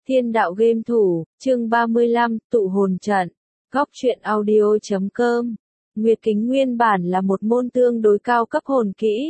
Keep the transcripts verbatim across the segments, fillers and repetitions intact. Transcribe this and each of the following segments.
Thiên đạo game thủ, chương ba mươi lăm, tụ hồn trận. Góc truyện audio chấm com. Nguyệt kính nguyên bản là một môn tương đối cao cấp hồn kỹ.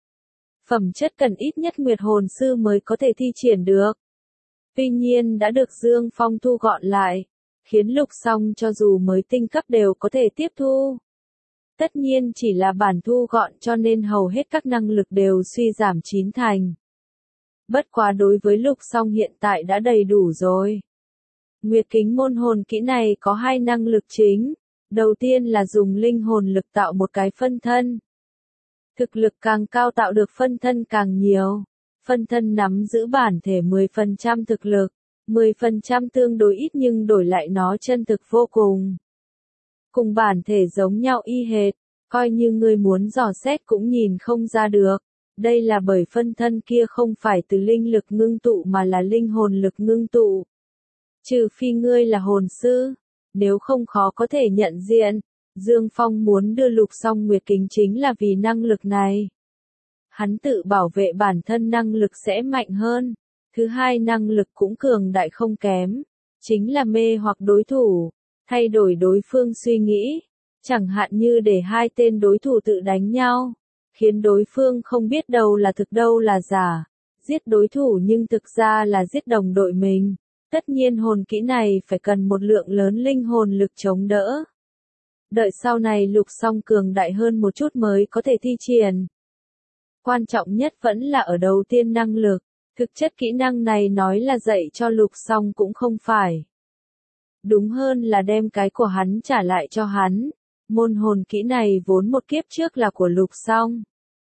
Phẩm chất cần ít nhất Nguyệt hồn sư mới có thể thi triển được. Tuy nhiên đã được Dương Phong thu gọn lại, khiến Lục Song cho dù mới tinh cấp đều có thể tiếp thu. Tất nhiên chỉ là bản thu gọn cho nên hầu hết các năng lực đều suy giảm chín thành. Bất quá đối với Lục Song hiện tại đã đầy đủ rồi. Nguyệt kính môn hồn kỹ này có hai năng lực chính. Đầu tiên là dùng linh hồn lực tạo một cái phân thân. Thực lực càng cao tạo được phân thân càng nhiều. Phân thân nắm giữ bản thể mười phần trăm thực lực. mười phần trăm tương đối ít nhưng đổi lại nó chân thực vô cùng. Cùng bản thể giống nhau y hệt. Coi như người muốn dò xét cũng nhìn không ra được. Đây là bởi phân thân kia không phải từ linh lực ngưng tụ mà là linh hồn lực ngưng tụ. Trừ phi ngươi là hồn sư, nếu không khó có thể nhận diện. Dương Phong muốn đưa Lục Song Nguyệt kính chính là vì năng lực này. Hắn tự bảo vệ bản thân năng lực sẽ mạnh hơn. Thứ hai năng lực cũng cường đại không kém. Chính là mê hoặc đối thủ, thay đổi đối phương suy nghĩ. Chẳng hạn như để hai tên đối thủ tự đánh nhau. Khiến đối phương không biết đâu là thực đâu là giả. Giết đối thủ nhưng thực ra là giết đồng đội mình. Tất nhiên hồn kỹ này phải cần một lượng lớn linh hồn lực chống đỡ. Đợi sau này Lục Song cường đại hơn một chút mới có thể thi triển. Quan trọng nhất vẫn là ở đầu tiên năng lực. Thực chất kỹ năng này nói là dạy cho Lục Song cũng không phải. Đúng hơn là đem cái của hắn trả lại cho hắn. Môn hồn kỹ này vốn một kiếp trước là của Lục Song.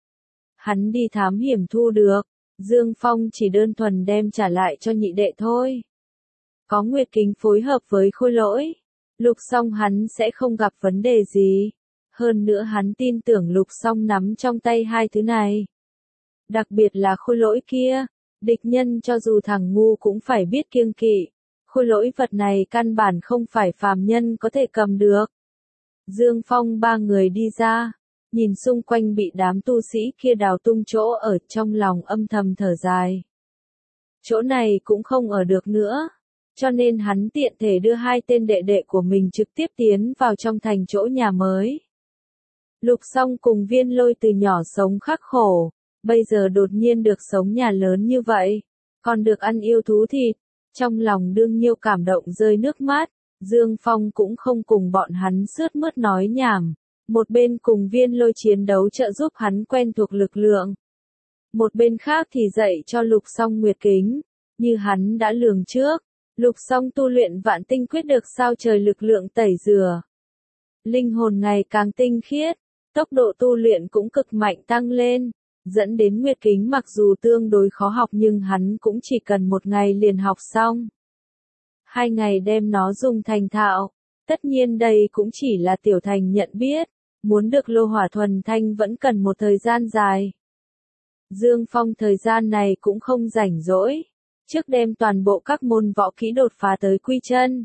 Hắn đi thám hiểm thu được. Dương Phong chỉ đơn thuần đem trả lại cho nhị đệ thôi. Có Nguyệt kính phối hợp với Khôi Lỗi, Lục Song hắn sẽ không gặp vấn đề gì. Hơn nữa hắn tin tưởng Lục Song nắm trong tay hai thứ này. Đặc biệt là Khôi Lỗi kia, địch nhân cho dù thằng ngu cũng phải biết kiêng kỵ. Khôi Lỗi vật này căn bản không phải phàm nhân có thể cầm được. Dương Phong ba người đi ra, nhìn xung quanh bị đám tu sĩ kia đào tung chỗ ở trong lòng âm thầm thở dài. Chỗ này cũng không ở được nữa. Cho nên hắn tiện thể đưa hai tên đệ đệ của mình trực tiếp tiến vào trong thành chỗ nhà mới. Lục Song cùng Viên Lôi từ nhỏ sống khắc khổ, bây giờ đột nhiên được sống nhà lớn như vậy, còn được ăn yêu thú thịt, trong lòng đương nhiêu cảm động rơi nước mắt. Dương Phong cũng không cùng bọn hắn sướt mướt nói nhảm, một bên cùng Viên Lôi chiến đấu trợ giúp hắn quen thuộc lực lượng. Một bên khác thì dạy cho Lục Song Nguyệt kính, như hắn đã lường trước. Lục Song tu luyện vạn tinh quyết được sao trời lực lượng tẩy rửa. Linh hồn ngày càng tinh khiết, tốc độ tu luyện cũng cực mạnh tăng lên, dẫn đến Nguyệt kính mặc dù tương đối khó học nhưng hắn cũng chỉ cần một ngày liền học xong. Hai ngày đem nó dùng thành thạo, tất nhiên đây cũng chỉ là tiểu thành nhận biết, muốn được lô hỏa thuần thanh vẫn cần một thời gian dài. Dương Phong thời gian này cũng không rảnh rỗi. Trước đem toàn bộ các môn võ kỹ đột phá tới quy chân.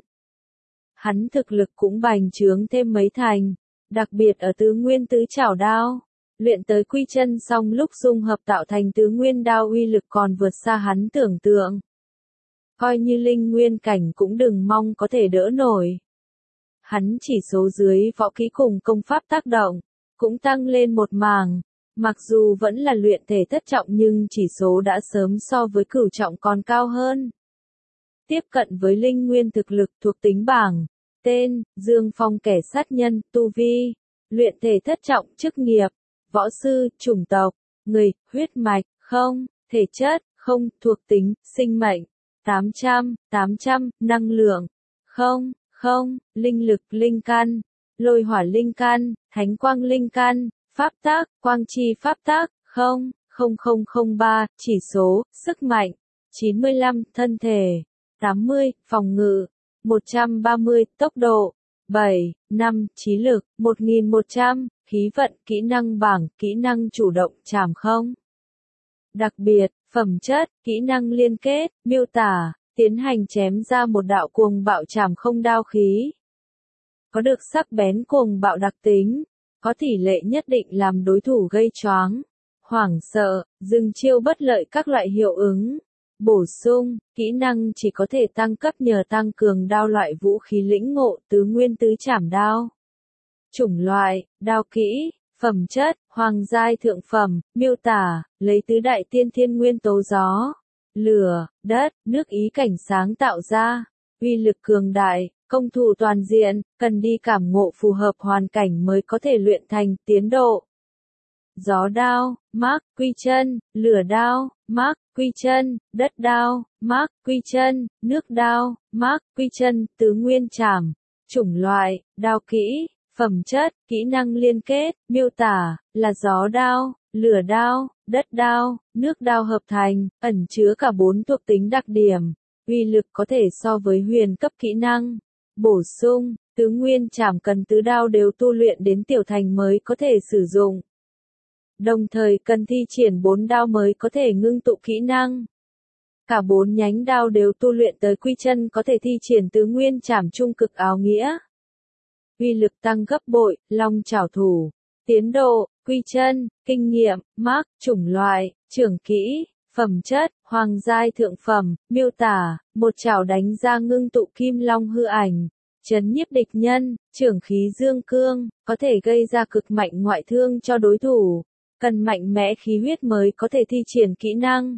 Hắn thực lực cũng bành trướng thêm mấy thành, đặc biệt ở tứ nguyên tứ chảo đao. Luyện tới quy chân xong lúc dung hợp tạo thành tứ nguyên đao uy lực còn vượt xa hắn tưởng tượng. Coi như linh nguyên cảnh cũng đừng mong có thể đỡ nổi. Hắn chỉ số dưới võ kỹ cùng công pháp tác động, cũng tăng lên một mảng. Mặc dù vẫn là luyện thể thất trọng nhưng chỉ số đã sớm so với cửu trọng còn cao hơn. Tiếp cận với linh nguyên thực lực thuộc tính bảng. Tên, Dương Phong kẻ sát nhân, tu vi. Luyện thể thất trọng, chức nghiệp. Võ sư, chủng tộc. Người, huyết mạch, không. Thể chất, không. Thuộc tính, sinh mệnh. tám trăm, tám trăm, năng lượng. Không, không. Linh lực, linh căn. Lôi hỏa linh căn, thánh quang linh căn. Pháp tác, quang chi pháp tác, không, không không không ba, chỉ số, sức mạnh, chín mươi lăm, thân thể, tám mươi, phòng ngự, một trăm ba mươi, tốc độ, bảy, năm, trí lực, một nghìn một trăm, khí vận, kỹ năng bảng, kỹ năng chủ động, chảm không. Đặc biệt, phẩm chất, kỹ năng liên kết, miêu tả, tiến hành chém ra một đạo cuồng bạo chảm không đao khí. Có được sắc bén cuồng bạo đặc tính. Có tỷ lệ nhất định làm đối thủ gây choáng, hoảng sợ, dừng chiêu bất lợi các loại hiệu ứng. Bổ sung, kỹ năng chỉ có thể tăng cấp nhờ tăng cường đao loại vũ khí lĩnh ngộ tứ nguyên tứ trảm đao. Chủng loại, đao kỹ, phẩm chất, hoàng giai thượng phẩm, miêu tả, lấy tứ đại tiên thiên nguyên tố gió, lửa, đất, nước ý cảnh sáng tạo ra, uy lực cường đại, công thủ toàn diện, cần đi cảm ngộ phù hợp hoàn cảnh mới có thể luyện thành, tiến độ. Gió đao, mác, quy chân, lửa đao, mác, quy chân, đất đao, mác, quy chân, nước đao, mác, quy chân, tứ nguyên trảm, chủng loại, đao kỹ, phẩm chất, kỹ năng liên kết, miêu tả, là gió đao, lửa đao, đất đao, nước đao hợp thành, ẩn chứa cả bốn thuộc tính đặc điểm, uy lực có thể so với huyền cấp kỹ năng. Bổ sung, tứ nguyên trảm cần tứ đao đều tu luyện đến tiểu thành mới có thể sử dụng. Đồng thời cần thi triển bốn đao mới có thể ngưng tụ kỹ năng. Cả bốn nhánh đao đều tu luyện tới quy chân có thể thi triển tứ nguyên trảm trung cực áo nghĩa. Uy lực tăng gấp bội, long chảo thủ. Tiến độ, quy chân, kinh nghiệm, mác, chủng loại, trưởng kỹ, phẩm chất, hoàng giai thượng phẩm, miêu tả, một chảo đánh ra ngưng tụ kim long hư ảnh. Chấn nhiếp địch nhân, trưởng khí dương cương, có thể gây ra cực mạnh ngoại thương cho đối thủ. Cần mạnh mẽ khí huyết mới có thể thi triển kỹ năng.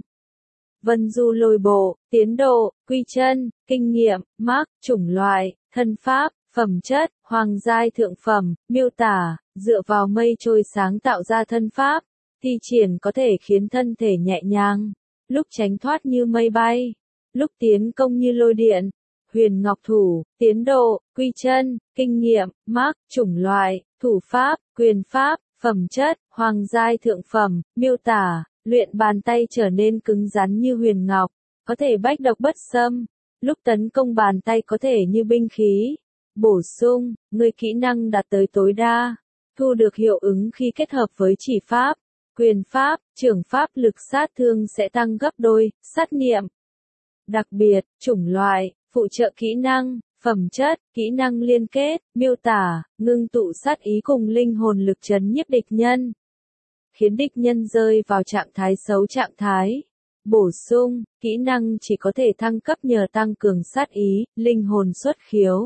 Vân du lôi bộ, tiến độ, quy chân, kinh nghiệm, mác, chủng loại, thân pháp, phẩm chất, hoàng giai thượng phẩm, miêu tả, dựa vào mây trôi sáng tạo ra thân pháp, thi triển có thể khiến thân thể nhẹ nhàng, lúc tránh thoát như mây bay, lúc tiến công như lôi điện. Huyền ngọc thủ, tiến độ, quy chân, kinh nghiệm, mác, chủng loại, thủ pháp, quyền pháp, phẩm chất, hoàng giai thượng phẩm, miêu tả, luyện bàn tay trở nên cứng rắn như huyền ngọc, có thể bách độc bất xâm, lúc tấn công bàn tay có thể như binh khí. Bổ sung, người kỹ năng đạt tới tối đa, thu được hiệu ứng khi kết hợp với chỉ pháp, quyền pháp, trưởng pháp lực sát thương sẽ tăng gấp đôi, sát niệm. Đặc biệt, chủng loại, phụ trợ kỹ năng, phẩm chất, kỹ năng liên kết, miêu tả, ngưng tụ sát ý cùng linh hồn lực trấn nhiếp địch nhân. Khiến địch nhân rơi vào trạng thái xấu trạng thái. Bổ sung, kỹ năng chỉ có thể thăng cấp nhờ tăng cường sát ý, linh hồn xuất khiếu.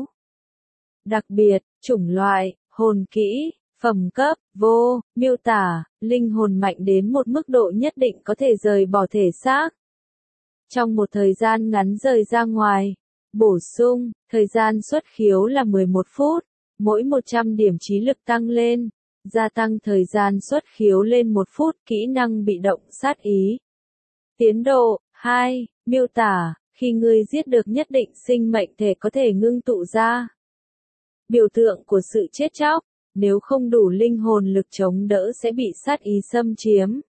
Đặc biệt, chủng loại, hồn kỹ, phẩm cấp, vô, miêu tả, linh hồn mạnh đến một mức độ nhất định có thể rời bỏ thể xác. Trong một thời gian ngắn rời ra ngoài. Bổ sung, thời gian xuất khiếu là mười một phút, mỗi một trăm điểm trí lực tăng lên, gia tăng thời gian xuất khiếu lên một phút, kỹ năng bị động sát ý. Tiến độ, hai, miêu tả, khi ngươi giết được nhất định sinh mệnh thể có thể ngưng tụ ra. Biểu tượng của sự chết chóc, nếu không đủ linh hồn lực chống đỡ sẽ bị sát ý xâm chiếm.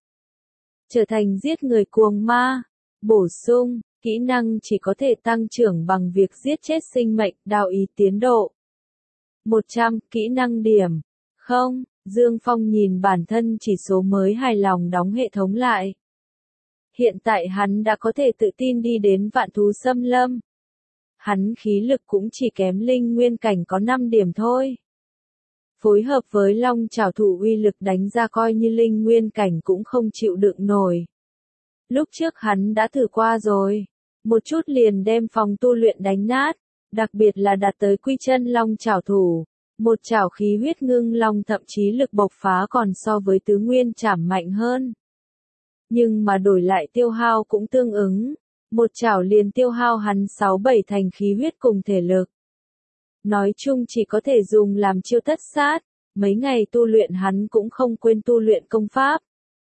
Trở thành giết người cuồng ma. Bổ sung, kỹ năng chỉ có thể tăng trưởng bằng việc giết chết sinh mệnh, đao ý tiến độ. một trăm, kỹ năng điểm. Không, Dương Phong nhìn bản thân chỉ số mới hài lòng đóng hệ thống lại. Hiện tại hắn đã có thể tự tin đi đến vạn thú xâm lâm. Hắn khí lực cũng chỉ kém linh nguyên cảnh có năm điểm thôi. Phối hợp với long trảo thủ uy lực đánh ra coi như linh nguyên cảnh cũng không chịu đựng nổi. Lúc trước hắn đã thử qua rồi. Một chút liền đem phòng tu luyện đánh nát. Đặc biệt là đạt tới quy chân long trảo thủ. Một trảo khí huyết ngưng long thậm chí lực bộc phá còn so với tứ nguyên trảm mạnh hơn. Nhưng mà đổi lại tiêu hao cũng tương ứng. Một trảo liền tiêu hao hắn sáu bảy thành khí huyết cùng thể lực. Nói chung chỉ có thể dùng làm chiêu thất sát. Mấy ngày tu luyện hắn cũng không quên tu luyện công pháp.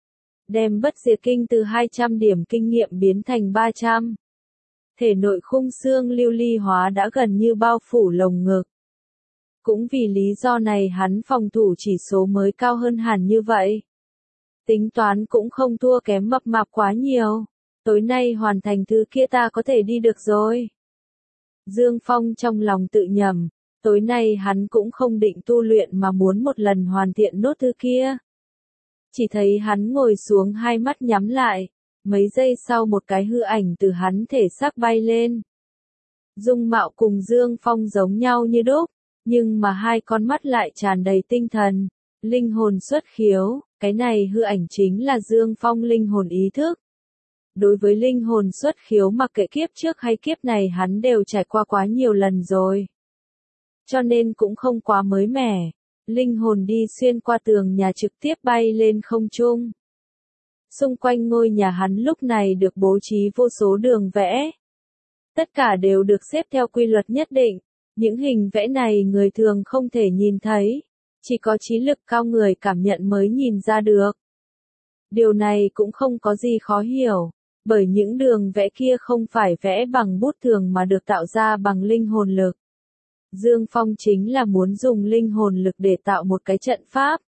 Đem bất diệt kinh từ hai trăm điểm kinh nghiệm biến thành ba trăm. Thể nội khung xương lưu ly hóa đã gần như bao phủ lồng ngực. Cũng vì lý do này hắn phòng thủ chỉ số mới cao hơn hẳn như vậy. Tính toán cũng không thua kém mập mạp quá nhiều. Tối nay hoàn thành thứ kia ta có thể đi được rồi. Dương Phong trong lòng tự nhầm. Tối nay hắn cũng không định tu luyện mà muốn một lần hoàn thiện nốt thứ kia. Chỉ thấy hắn ngồi xuống hai mắt nhắm lại. Mấy giây sau một cái hư ảnh từ hắn thể xác bay lên. Dung mạo cùng Dương Phong giống nhau như đúc. Nhưng mà hai con mắt lại tràn đầy tinh thần. Linh hồn xuất khiếu. Cái này hư ảnh chính là Dương Phong linh hồn ý thức. Đối với linh hồn xuất khiếu mặc kệ kiếp trước hay kiếp này hắn đều trải qua quá nhiều lần rồi. Cho nên cũng không quá mới mẻ. Linh hồn đi xuyên qua tường nhà trực tiếp bay lên không trung. Xung quanh ngôi nhà hắn lúc này được bố trí vô số đường vẽ. Tất cả đều được xếp theo quy luật nhất định. Những hình vẽ này người thường không thể nhìn thấy. Chỉ có trí lực cao người cảm nhận mới nhìn ra được. Điều này cũng không có gì khó hiểu. Bởi những đường vẽ kia không phải vẽ bằng bút thường mà được tạo ra bằng linh hồn lực. Dương Phong chính là muốn dùng linh hồn lực để tạo một cái trận pháp.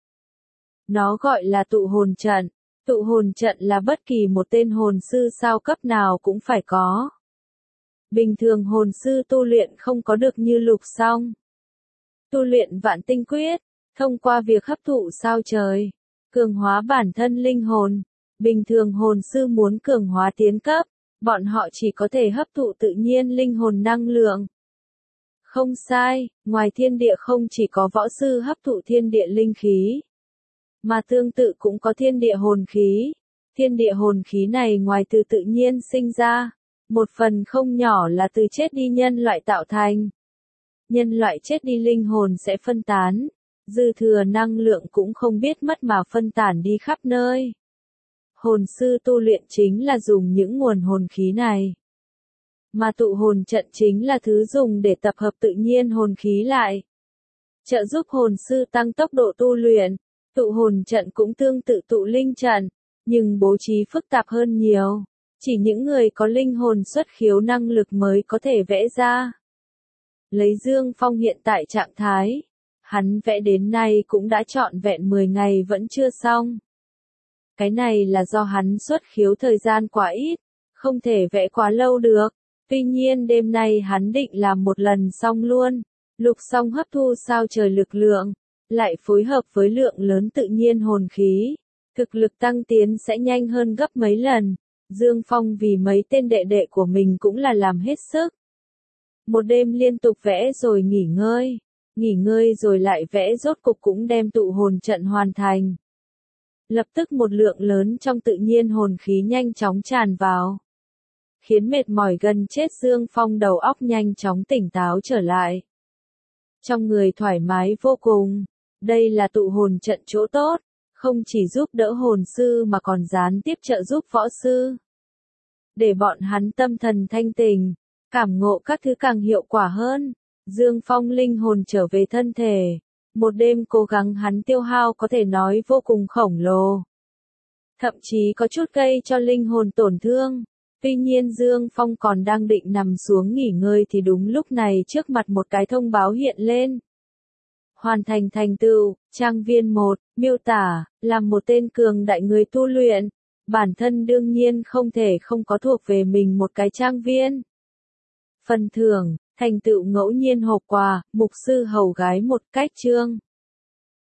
Nó gọi là tụ hồn trận. Tụ hồn trận là bất kỳ một tên hồn sư sao cấp nào cũng phải có. Bình thường hồn sư tu luyện không có được như Lục Song. Tu luyện vạn tinh quyết, thông qua việc hấp thụ sao trời, cường hóa bản thân linh hồn. Bình thường hồn sư muốn cường hóa tiến cấp, bọn họ chỉ có thể hấp thụ tự nhiên linh hồn năng lượng. Không sai, ngoài thiên địa không chỉ có võ sư hấp thụ thiên địa linh khí, mà tương tự cũng có thiên địa hồn khí. Thiên địa hồn khí này ngoài từ tự nhiên sinh ra, một phần không nhỏ là từ chết đi nhân loại tạo thành. Nhân loại chết đi linh hồn sẽ phân tán, dư thừa năng lượng cũng không biết mất mà phân tản đi khắp nơi. Hồn sư tu luyện chính là dùng những nguồn hồn khí này. Mà tụ hồn trận chính là thứ dùng để tập hợp tự nhiên hồn khí lại. Trợ giúp hồn sư tăng tốc độ tu luyện. Tụ hồn trận cũng tương tự tụ linh trận, nhưng bố trí phức tạp hơn nhiều. Chỉ những người có linh hồn xuất khiếu năng lực mới có thể vẽ ra. Lấy Dương Phong hiện tại trạng thái, hắn vẽ đến nay cũng đã trọn vẹn mười ngày vẫn chưa xong. Cái này là do hắn xuất khiếu thời gian quá ít, không thể vẽ quá lâu được. Tuy nhiên đêm nay hắn định làm một lần xong luôn. Lục Song hấp thu sao trời lực lượng, lại phối hợp với lượng lớn tự nhiên hồn khí. Thực lực tăng tiến sẽ nhanh hơn gấp mấy lần. Dương Phong vì mấy tên đệ đệ của mình cũng là làm hết sức. Một đêm liên tục vẽ rồi nghỉ ngơi. Nghỉ ngơi rồi lại vẽ rốt cục cũng đem tụ hồn trận hoàn thành. Lập tức một lượng lớn trong tự nhiên hồn khí nhanh chóng tràn vào. Khiến mệt mỏi gần chết Dương Phong đầu óc nhanh chóng tỉnh táo trở lại. Trong người thoải mái vô cùng. Đây là tụ hồn trận chỗ tốt. Không chỉ giúp đỡ hồn sư mà còn gián tiếp trợ giúp võ sư. Để bọn hắn tâm thần thanh tình, cảm ngộ các thứ càng hiệu quả hơn. Dương Phong linh hồn trở về thân thể. Một đêm cố gắng hắn tiêu hao có thể nói vô cùng khổng lồ. Thậm chí có chút gây cho linh hồn tổn thương. Tuy nhiên Dương Phong còn đang định nằm xuống nghỉ ngơi thì đúng lúc này trước mặt một cái thông báo hiện lên. Hoàn thành thành tựu, trang viên một, miêu tả, làm một tên cường đại người tu luyện. Bản thân đương nhiên không thể không có thuộc về mình một cái trang viên. Phần thưởng, thành tựu ngẫu nhiên hộp quà, mục sư hầu gái một cách chương.